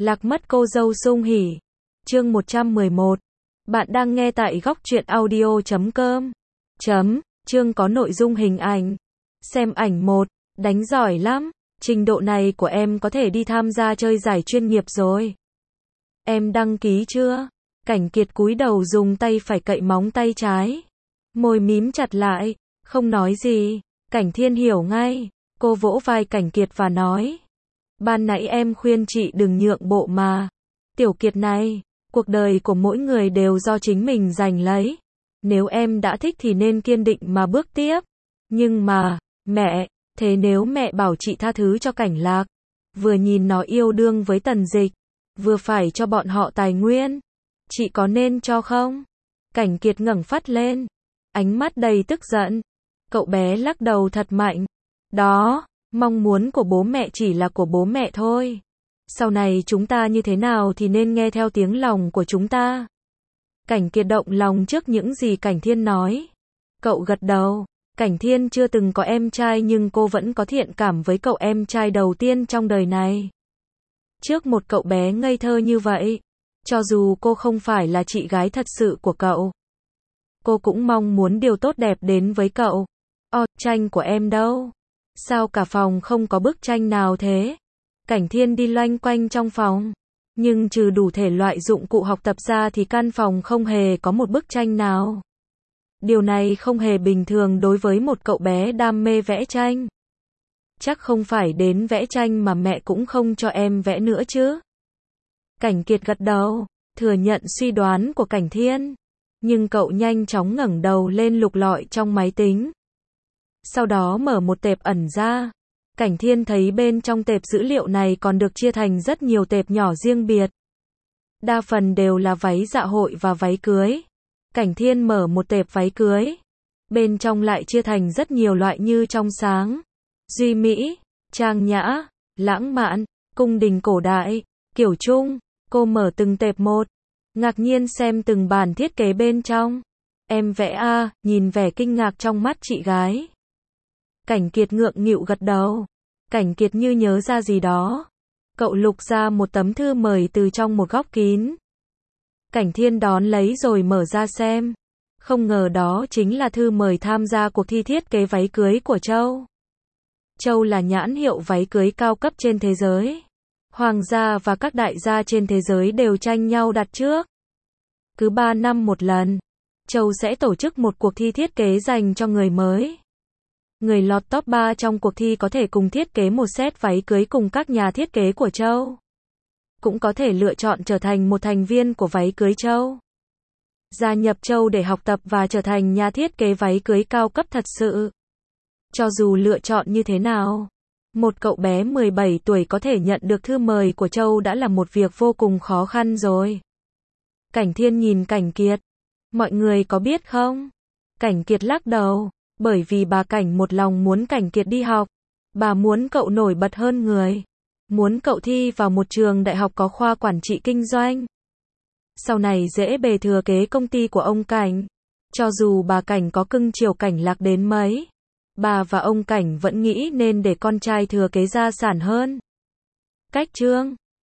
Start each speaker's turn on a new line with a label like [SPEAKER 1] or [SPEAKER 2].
[SPEAKER 1] Lạc mất cô dâu sung hỉ. Chương 111. Bạn đang nghe tại góc truyện audio.com. Chương có nội dung hình ảnh. Xem ảnh 1. Đánh giỏi lắm. Trình độ này của em có thể đi tham gia chơi giải chuyên nghiệp rồi. Em đăng ký chưa? Cảnh Kiệt cúi đầu dùng tay phải cậy móng tay trái. Môi mím chặt lại, không nói gì. Cảnh Thiên hiểu ngay. Cô vỗ vai Cảnh Kiệt và nói. Ban nãy em khuyên chị đừng nhượng bộ mà. Tiểu Kiệt này, cuộc đời của mỗi người đều do chính mình giành lấy. Nếu em đã thích thì nên kiên định mà bước tiếp. Nhưng mà, mẹ, thế nếu mẹ bảo chị tha thứ cho Cảnh Lạc, vừa nhìn nó yêu đương với Tần Dịch, vừa phải cho bọn họ tài nguyên, chị có nên cho không? Cảnh Kiệt ngẩng phát lên, ánh mắt đầy tức giận. Cậu bé lắc đầu thật mạnh. Đó, mong muốn của bố mẹ chỉ là của bố mẹ thôi. Sau này chúng ta như thế nào thì nên nghe theo tiếng lòng của chúng ta. Cảnh Kiệt động lòng trước những gì Cảnh Thiên nói. Cậu gật đầu. Cảnh Thiên chưa từng có em trai nhưng cô vẫn có thiện cảm với cậu em trai đầu tiên trong đời này. Trước một cậu bé ngây thơ như vậy, cho dù cô không phải là chị gái thật sự của cậu, cô cũng mong muốn điều tốt đẹp đến với cậu. Tranh của em đâu? Sao cả phòng không có bức tranh nào thế? Cảnh Thiên đi loanh quanh trong phòng, nhưng trừ đủ thể loại dụng cụ học tập ra thì căn phòng không hề có một bức tranh nào. Điều này không hề bình thường đối với một cậu bé đam mê vẽ tranh. Chắc không phải đến vẽ tranh mà mẹ cũng không cho em vẽ nữa chứ? Cảnh Kiệt gật đầu, thừa nhận suy đoán của Cảnh Thiên. Nhưng cậu nhanh chóng ngẩng đầu lên lục lọi trong máy tính. Sau đó mở một tệp ẩn ra. Cảnh Thiên thấy bên trong tệp dữ liệu này còn được chia thành rất nhiều tệp nhỏ riêng biệt. Đa phần đều là váy dạ hội và váy cưới. Cảnh Thiên mở một tệp váy cưới. Bên trong lại chia thành rất nhiều loại như trong sáng, duy mỹ, trang nhã, lãng mạn, cung đình cổ đại, kiểu Trung. Cô mở từng tệp một, ngạc nhiên xem từng bản thiết kế bên trong. Em vẽ à? Nhìn vẻ kinh ngạc trong mắt chị gái. Cảnh Kiệt ngượng nghịu gật đầu. Cảnh Kiệt như nhớ ra gì đó. Cậu lục ra một tấm thư mời từ trong một góc kín. Cảnh Thiên đón lấy rồi mở ra xem. Không ngờ đó chính là thư mời tham gia cuộc thi thiết kế váy cưới của Châu. Châu là nhãn hiệu váy cưới cao cấp trên thế giới. Hoàng gia và các đại gia trên thế giới đều tranh nhau đặt trước. Cứ 3 năm một lần, Châu sẽ tổ chức một cuộc thi thiết kế dành cho người mới. Người lọt top 3 trong cuộc thi có thể cùng thiết kế một set váy cưới cùng các nhà thiết kế của Châu. Cũng có thể lựa chọn trở thành một thành viên của váy cưới Châu. Gia nhập Châu để học tập và trở thành nhà thiết kế váy cưới cao cấp thật sự. Cho dù lựa chọn như thế nào, một cậu bé 17 tuổi có thể nhận được thư mời của Châu đã là một việc vô cùng khó khăn rồi. Cảnh Thiên nhìn Cảnh Kiệt. Mọi người có biết không? Cảnh Kiệt lắc đầu. Bởi vì bà Cảnh một lòng muốn Cảnh Kiệt đi học. Bà muốn cậu nổi bật hơn người. Muốn cậu thi vào một trường đại học có khoa quản trị kinh doanh. Sau này dễ bề thừa kế công ty của ông Cảnh. Cho dù bà Cảnh có cưng chiều Cảnh Lạc đến mấy, bà và ông Cảnh vẫn nghĩ nên để con trai thừa kế gia sản hơn. Cách chương